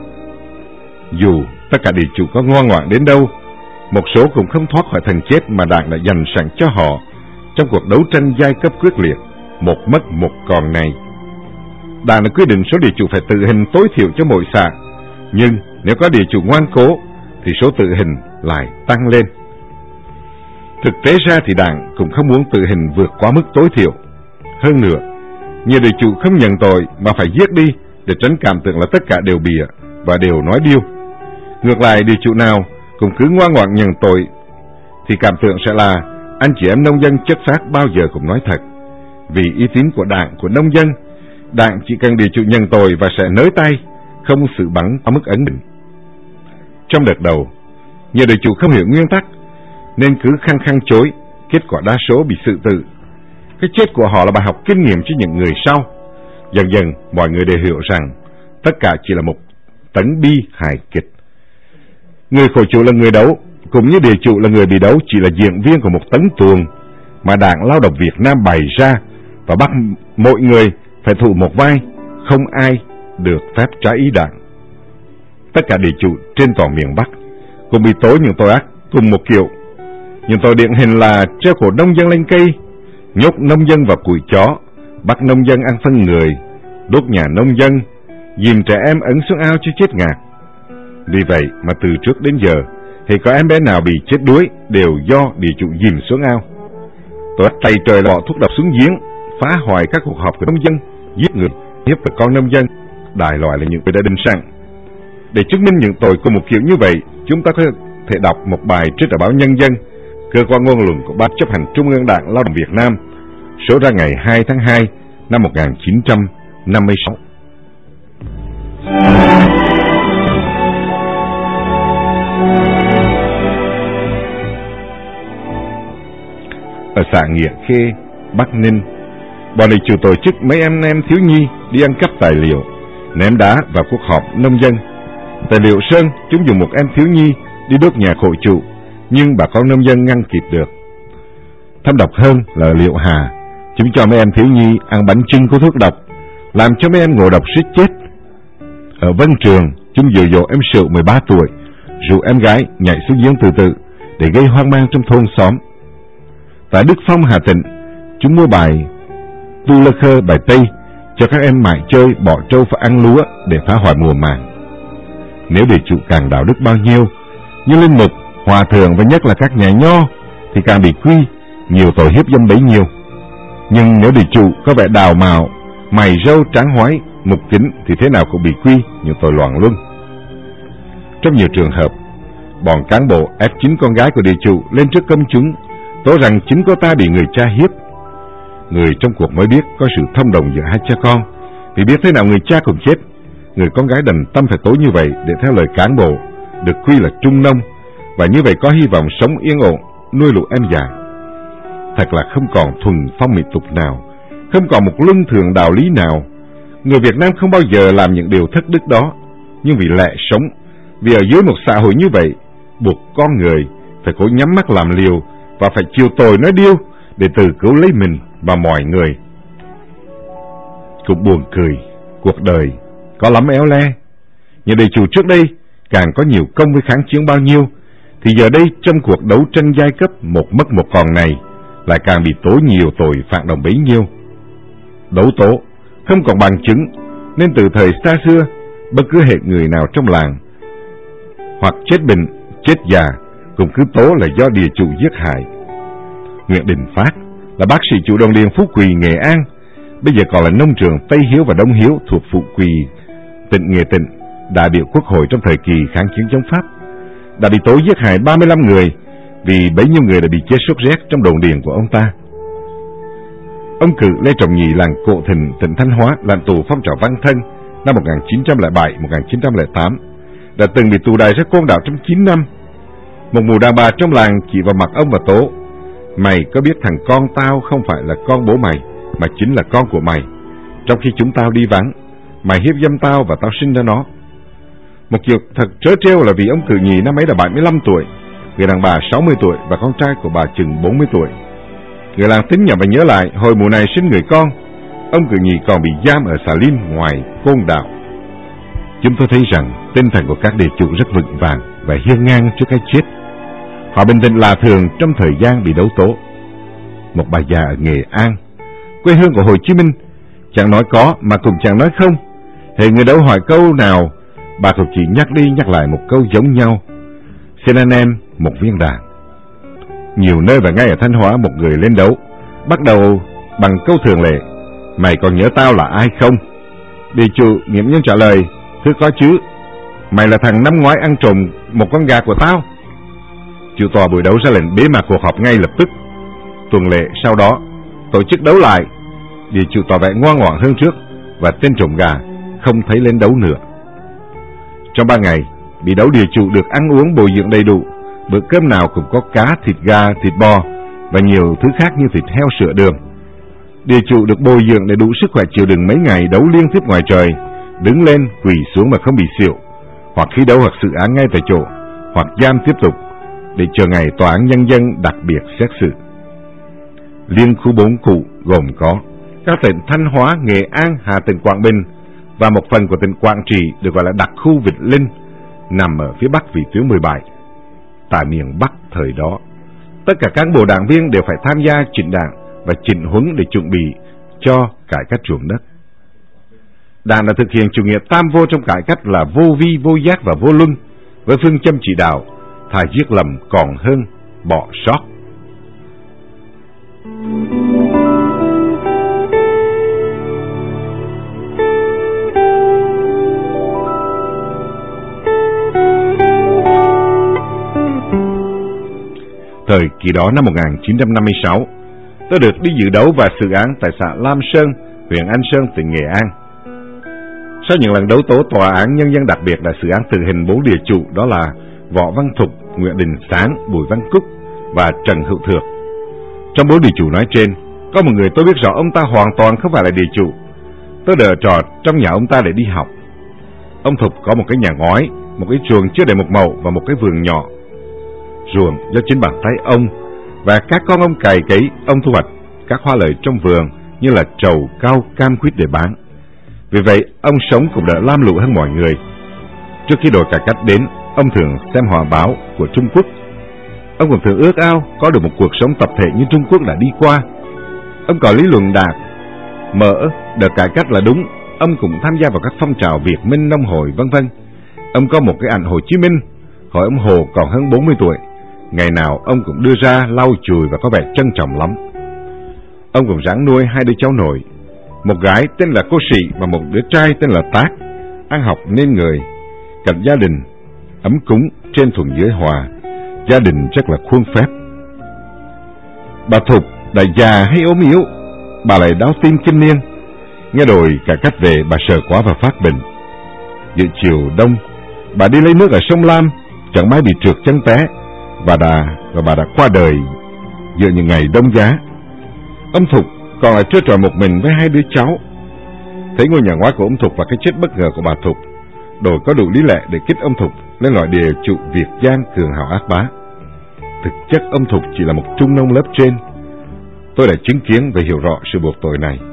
Dù tất cả địa chủ có ngoan ngoãn đến đâu, một số cũng không thoát khỏi thần chết mà Đảng đã dành sẵn cho họ trong cuộc đấu tranh giai cấp quyết liệt, một mất một còn này. Đảng đã quyết định số địa chủ phải tử hình tối thiểu cho mỗi xã, nhưng nếu có địa chủ ngoan cố thì số tử hình lại tăng lên. Thực tế ra thì Đảng cũng không muốn tử hình vượt quá mức tối thiểu. Hơn nữa, nhiều địa chủ không nhận tội mà phải giết đi để tránh cảm tưởng là tất cả đều bịa và đều nói điêu. Ngược lại, địa chủ nào cũng cứ ngoan ngoãn nhận tội thì cảm tưởng sẽ là anh chị em nông dân chất phác bao giờ cũng nói thật. Vì uy tín của Đảng, của nông dân, Đảng chỉ cần địa chủ nhận tội và sẽ nới tay, không xử bắn ở mức ấn định. Trong đợt đầu, nhiều địa chủ không hiểu nguyên tắc nên cứ khăng khăng chối, kết quả đa số bị xử tử. Cái chết của họ là bài học kinh nghiệm cho những người sau. Dần dần mọi người đều hiểu rằng tất cả chỉ là một tấn bi hài kịch. Người khổ chủ là người đấu, cũng như địa chủ là người bị đấu, chỉ là diễn viên của một tấn tuồng mà Đảng Lao động Việt Nam bày ra và bắt mỗi người phải thụ một vai, không ai được phép trái ý Đảng. Tất cả địa chủ trên toàn miền Bắc cũng bị tố những tội ác cùng một kiểu. Những tội điển hình là treo cổ nông dân lên cây, nhốt nông dân vào cùi chó, bắt nông dân ăn phân người, đốt nhà nông dân, dìm trẻ em ấn xuống ao cho chết ngạt. Vì vậy mà từ trước đến giờ, thì có em bé nào bị chết đuối đều do địa chủ dìm xuống ao. Tội ác tày trời là bỏ thuốc độc xuống giếng, phá hoại các cuộc họp của nông dân, giết người, hiếp được con nông dân, đại loại là những người đã định sẵn. Để chứng minh những tội của một kiểu như vậy, chúng ta có thể đọc một bài trên tờ báo Nhân dân, cơ quan ngôn luận của Ban chấp hành Trung ương Đảng Lao động Việt Nam, số ra ngày hai tháng hai năm một nghìn chín trăm năm mươi sáu. Ở xã Nghĩa Khê, Bắc Ninh, bọn địa chủ tổ chức mấy em em thiếu nhi đi ăn cắp tài liệu, ném đá vào cuộc họp nông dân. Tại Liệu Sơn, chúng dùng một em thiếu nhi đi đốt nhà khổ chủ, nhưng bà con nông dân ngăn kịp được. Thâm độc hơn là Liệu Hà, chúng cho mấy em thiếu nhi ăn bánh chưng có thuốc độc, làm cho mấy em ngộ độc suýt chết. Ở Vân Trường, chúng dụ dỗ em Sửu mười ba tuổi, rủ em gái nhảy xuống giếng tự tử để gây hoang mang trong thôn xóm. Tại Đức Phong, Hà Tĩnh, chúng mua bài Tu Lơ Khơ, bài Tây cho các em mải chơi, bỏ trâu và ăn lúa để phá hoại mùa màng. Nếu địa chủ càng đạo đức bao nhiêu, như linh mục, hòa thượng và nhất là các nhà nho thì càng bị quy, nhiều tội hiếp dâm bấy nhiêu. Nhưng nếu địa chủ có vẻ đào mạo, mày râu trắng hoái, mục kính thì thế nào cũng bị quy nhiều tội loạn luân. Trong nhiều trường hợp, bọn cán bộ ép chính con gái của địa chủ lên trước công chúng, tố rằng chính cô ta bị người cha hiếp. Người trong cuộc mới biết có sự thông đồng giữa hai cha con, vì biết thế nào người cha cũng chết. Người con gái đành tâm phải tố như vậy để theo lời cán bộ, được quy là trung nông, và như vậy có hy vọng sống yên ổn, nuôi lũ em già. Thật là không còn thuần phong mỹ tục nào, không còn một luân thường đạo lý nào. Người Việt Nam không bao giờ làm những điều thất đức đó, nhưng vì lẽ sống, vì ở dưới một xã hội như vậy, buộc con người phải cố nhắm mắt làm liều và phải chịu tội nói điêu để tự cứu lấy mình và mọi người. Cũng buồn cười, cuộc đời có lắm éo le. Những địa chủ trước đây càng có nhiều công với kháng chiến bao nhiêu, thì giờ đây trong cuộc đấu tranh giai cấp một mất một còn này lại càng bị tố nhiều tội phản động bấy nhiêu. Đấu tố không còn bằng chứng, nên từ thời xa xưa, bất cứ hệ người nào trong làng hoặc chết bệnh, chết già cũng cứ tố là do địa chủ giết hại. Nguyễn Đình Phát là bác sĩ chủ đồng điền Phú Quỳ, Nghệ An, bây giờ còn là nông trường Tây Hiếu và Đông Hiếu thuộc Phú Quỳ, tỉnh Nghệ Tĩnh, đại biểu Quốc hội trong thời kỳ kháng chiến chống Pháp, đã bị tố giết hại ba mươi lăm người vì bấy nhiêu người đã bị chết sốt rét trong đồn điền của ông ta. Ông Cự Lê Trọng Nhị, làng Cộ Thịnh, tỉnh Thanh Hóa, làm tù phong trào Văn Thân năm một nghìn chín trăm lẻ bảy đến một nghìn chín trăm lẻ tám, đã từng bị tù đày ra Côn Đảo trong chín năm. Một mụ đàn bà trong làng chỉ vào mặt ông và tố: "Mày có biết thằng con tao không phải là con bố mày, mà chính là con của mày. Trong khi chúng tao đi vắng, mày hiếp dâm tao và tao sinh ra nó." Một việc thật trớ trêu là vì ông Cự Nhị năm ấy là bảy mươi lăm tuổi, người đàn bà sáu mươi tuổi và con trai của bà chừng bốn mươi tuổi. Người làng tính nhầm và nhớ lại, hồi mùa này sinh người con, ông Cự Nhị còn bị giam ở Xà Lim ngoài Côn Đảo. Chúng tôi thấy rằng tinh thần của các địa chủ rất vững vàng và hiên ngang trước cái chết. Họ bình tĩnh lạ thường trong thời gian bị đấu tố. Một bà già ở Nghệ An, quê hương của Hồ Chí Minh, chẳng nói có mà cũng chẳng nói không. Hệ người đấu hỏi câu nào, bà cũng chỉ nhắc đi nhắc lại một câu giống nhau: "Xin anh em một viên đạn." Nhiều nơi và ngay ở Thanh Hóa, một người lên đấu bắt đầu bằng câu thường lệ: "Mày còn nhớ tao là ai không?" Địa chủ nghiễm nhiên trả lời: "Thưa có chứ, mày là thằng năm ngoái ăn trộm một con gà của tao." Chủ tòa buổi đấu ra lệnh bế mạc cuộc họp ngay lập tức. Tuần lệ sau đó tổ chức đấu lại. Địa chủ tỏ vẻ ngoan ngoãn hơn trước và tên trộm gà không thấy lên đấu nữa. Trong ba ngày bị đấu, địa chủ được ăn uống bồi dưỡng đầy đủ. Bữa cơm nào cũng có cá, thịt gà, thịt bò và nhiều thứ khác như thịt heo, sữa, đường. Địa chủ được bồi dưỡng để đủ sức khỏe chịu đựng mấy ngày đấu liên tiếp ngoài trời, đứng lên quỳ xuống mà không bị xỉu, hoặc khi đấu hoặc xử án ngay tại chỗ, hoặc giam tiếp tục để chờ ngày tòa án nhân dân đặc biệt xét xử. Liên khu bốn cụ gồm có các tỉnh Thanh Hóa, Nghệ An, Hà Tĩnh, Quảng Bình và một phần của tỉnh Quảng Trị được gọi là đặc khu Vịnh Linh, nằm ở phía bắc vĩ tuyến mười bảy. Tại miền Bắc thời đó, tất cả cán bộ đảng viên đều phải tham gia chỉnh đảng và chỉnh huấn để chuẩn bị cho cải cách ruộng đất. Đảng đã thực hiện chủ nghĩa tam vô trong cải cách là vô vi, vô giác và vô luân, với phương châm chỉ đạo thà giết lầm còn hơn bỏ sót. Thời kỳ đó năm một nghìn chín trăm năm mươi sáu, tôi được đi dự đấu và xử án tại xã Lam Sơn, huyện Anh Sơn, tỉnh Nghệ An. Sau những lần đấu tố, tòa án nhân dân đặc biệt đã xử án tử hình bốn địa chủ, đó là Võ Văn Thục, Nguyễn Đình Sáng, Bùi Văn Cúc và Trần Hữu Thược. Trong bốn địa chủ nói trên, có một người tôi biết rõ ông ta hoàn toàn không phải là địa chủ. Tôi đợi trò trong nhà ông ta để đi học. Ông Thục có một cái nhà ngói, một cái chuồng chưa đầy một màu và một cái vườn nhỏ. Ruộng do chính bàn tay ông và các con ông cày cấy. Ông thu hoạch các hoa lợi trong vườn như là trầu, cau, cam, quýt để bán. Vì vậy ông sống cũng đỡ lam lũ hơn mọi người. Trước khi đội cải cách đến, ông thường xem hòa báo của Trung Quốc. Ông cũng thường ước ao có được một cuộc sống tập thể như Trung Quốc đã đi qua. Ông có lý luận đạt mở đợt cải cách là đúng. Ông cũng tham gia vào các phong trào Việt Minh, Nông Hội, vân vân. Ông có một cái ảnh Hồ Chí Minh, hồi ông Hồ còn hơn bốn mươi tuổi. Ngày nào ông cũng đưa ra lau chùi và có vẻ trân trọng lắm. Ông cũng ráng nuôi hai đứa cháu nội, một gái tên là Cô Sĩ và một đứa trai tên là Tác, ăn học nên người. Cạnh gia đình ấm cúng, trên thuận dưới hòa, gia đình rất là khuôn phép. Bà Thục đã già hay ốm yếu, bà lại đau tim kinh niên. Nghe đồn cải cách về, bà sợ quá và phát bệnh. Giữa chiều đông, bà đi lấy nước ở sông Lam, chẳng may bị trượt chân té và đã và bà đã qua đời giữa những ngày đông giá. Ông Thục còn lại trơ trọi một mình với hai đứa cháu. Thấy ngôi nhà ngoái của ông Thục và cái chết bất ngờ của bà Thục, đổi có đủ lý lẽ để kích ông Thục lên loại địa chủ Việt Giang cường hào ác bá. Thực chất ông Thục chỉ là một trung nông lớp trên. Tôi đã chứng kiến và hiểu rõ sự buộc tội này.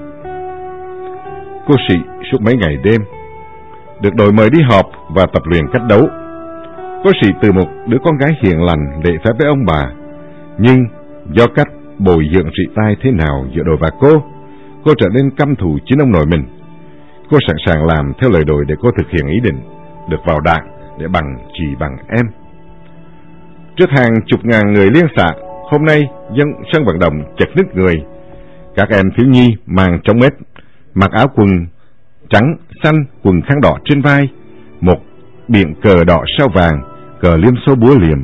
Cô Sĩ suốt mấy ngày đêm được đội mời đi họp và tập luyện cách đấu. Cô Sĩ từ một đứa con gái hiền lành lễ phép với ông bà, nhưng do cách bồi dưỡng trị tai thế nào giữa đội và cô, cô trở nên căm thù chính ông nội mình. Cô sẵn sàng làm theo lời đồi để cô thực hiện ý định được vào đảng để bằng chỉ bằng em. Trước hàng chục ngàn người liên xã, hôm nay dân sân vận động chật ních người. Các em thiếu nhi mang trống mết, mặc áo quần trắng xanh, quần khăn đỏ trên vai, một biển cờ đỏ sao vàng, cờ liêm số búa liềm,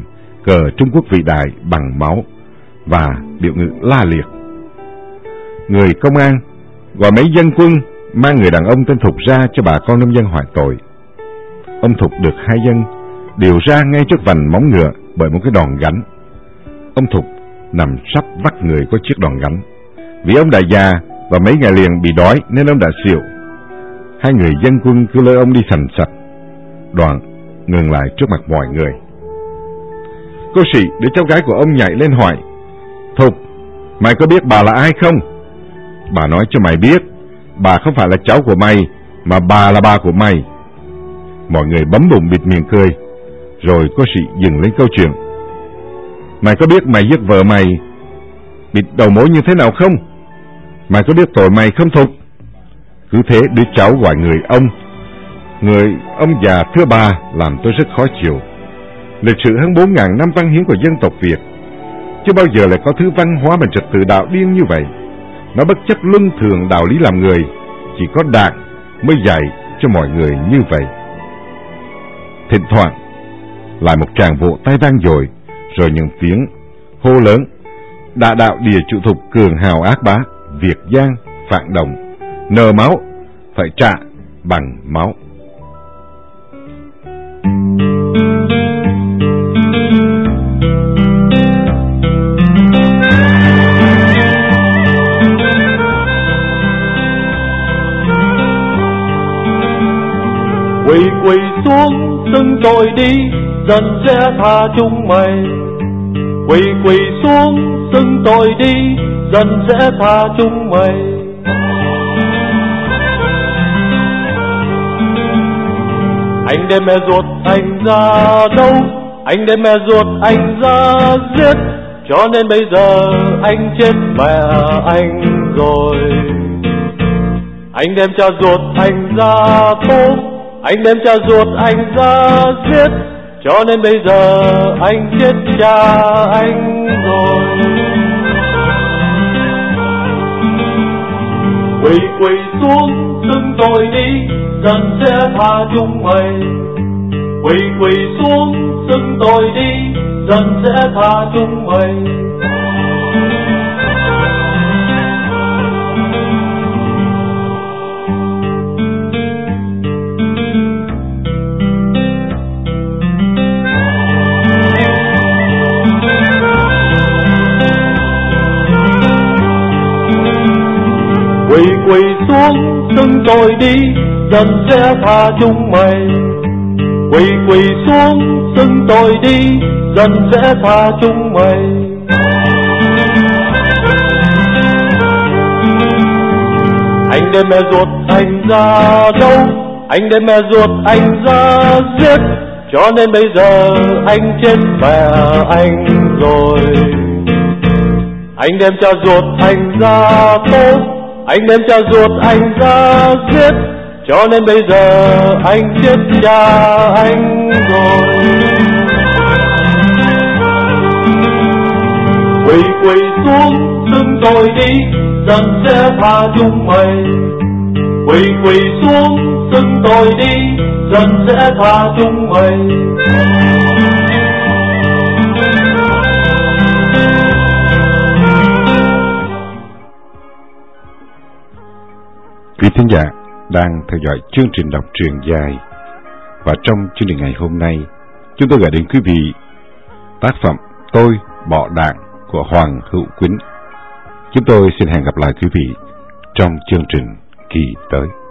cờ Trung Quốc vĩ đại bằng máu và biểu ngữ la liệt. Người công an gọi mấy dân quân mang người đàn ông tên Thục ra cho bà con nông dân hỏi tội. Ông Thục được hai dân điều ra ngay trước vành móng ngựa bởi một cái đòn gánh. Ông Thục nằm sắp vắt người có chiếc đòn gánh. Vì ông đã già và mấy ngày liền bị đói nên ông đã xỉu. Hai người dân quân cứ lôi ông đi sành sạch. Đoạn ngừng lại trước mặt mọi người. Cô sĩ đứa cháu gái của ông nhảy lên hỏi: Thục, mày có biết bà là ai không? Bà nói cho mày biết, bà không phải là cháu của mày, mà bà là bà của mày. Mọi người bấm bụng bịt miệng cười. Rồi cô sĩ dừng lên câu chuyện. Mày có biết mày giết vợ mày bịt đầu mối như thế nào không? Mày có biết tội mày không Thục? Cứ thế đứa cháu gọi người ông. Người ông già thưa bà làm tôi rất khó chịu. Lịch sử hơn bốn ngàn năm văn hiến của dân tộc Việt, chưa bao giờ lại có thứ văn hóa bằng trật tự đạo điên như vậy. Nó bất chấp luân thường đạo lý làm người, chỉ có Đảng mới dạy cho mọi người như vậy. Thỉnh thoảng lại một tràng vỗ tay vang dội, rồi những tiếng hô lớn: Đả đạo địa chủ Thục cường hào ác bá, Việt Giang phản động, nợ máu phải trả bằng máu. Quỳ quỳ xuống xưng tội đi, dân sẽ tha chúng mày. Quỳ quỳ xuống xưng tội đi, dân sẽ tha chúng mày. Anh đem mẹ ruột anh ra đâu? Anh đem mẹ ruột anh ra giết, cho nên bây giờ anh chết mẹ anh rồi. Anh đem cha ruột anh ra tố, anh đem cha ruột anh ra giết, cho nên bây giờ anh chết cha anh rồi. Quỳ quỳ xuống xưng tội đi, dân sẽ tha chúng mày. Quỳ quỳ xuống xưng tội đi, dân sẽ tha chúng mày. Quỳ quỳ xuống xưng tội đi, dân sẽ tha chúng mày. Quỳ quỳ xuống xưng tội đi, dân sẽ tha chúng mày. Anh đem mẹ ruột anh ra đâu? Anh đem mẹ ruột anh ra giết, cho nên bây giờ anh chết mẹ anh rồi. Anh đem cha ruột anh ra tố, anh đem cha ruột anh ra giết, cho nên bây giờ anh chết cha anh rồi. Quỳ quỳ xuống xưng tội đi, dân sẽ tha chúng mày. Quỳ quỳ xuống xưng tội đi, dân sẽ tha chúng mày. Quý thính giả đang theo dõi chương trình đọc truyện dài, và trong chương trình ngày hôm nay, chúng tôi gửi đến quý vị tác phẩm Tôi Bỏ Đảng của Hoàng Hữu Quýnh. Chúng tôi xin hẹn gặp lại quý vị trong chương trình kỳ tới.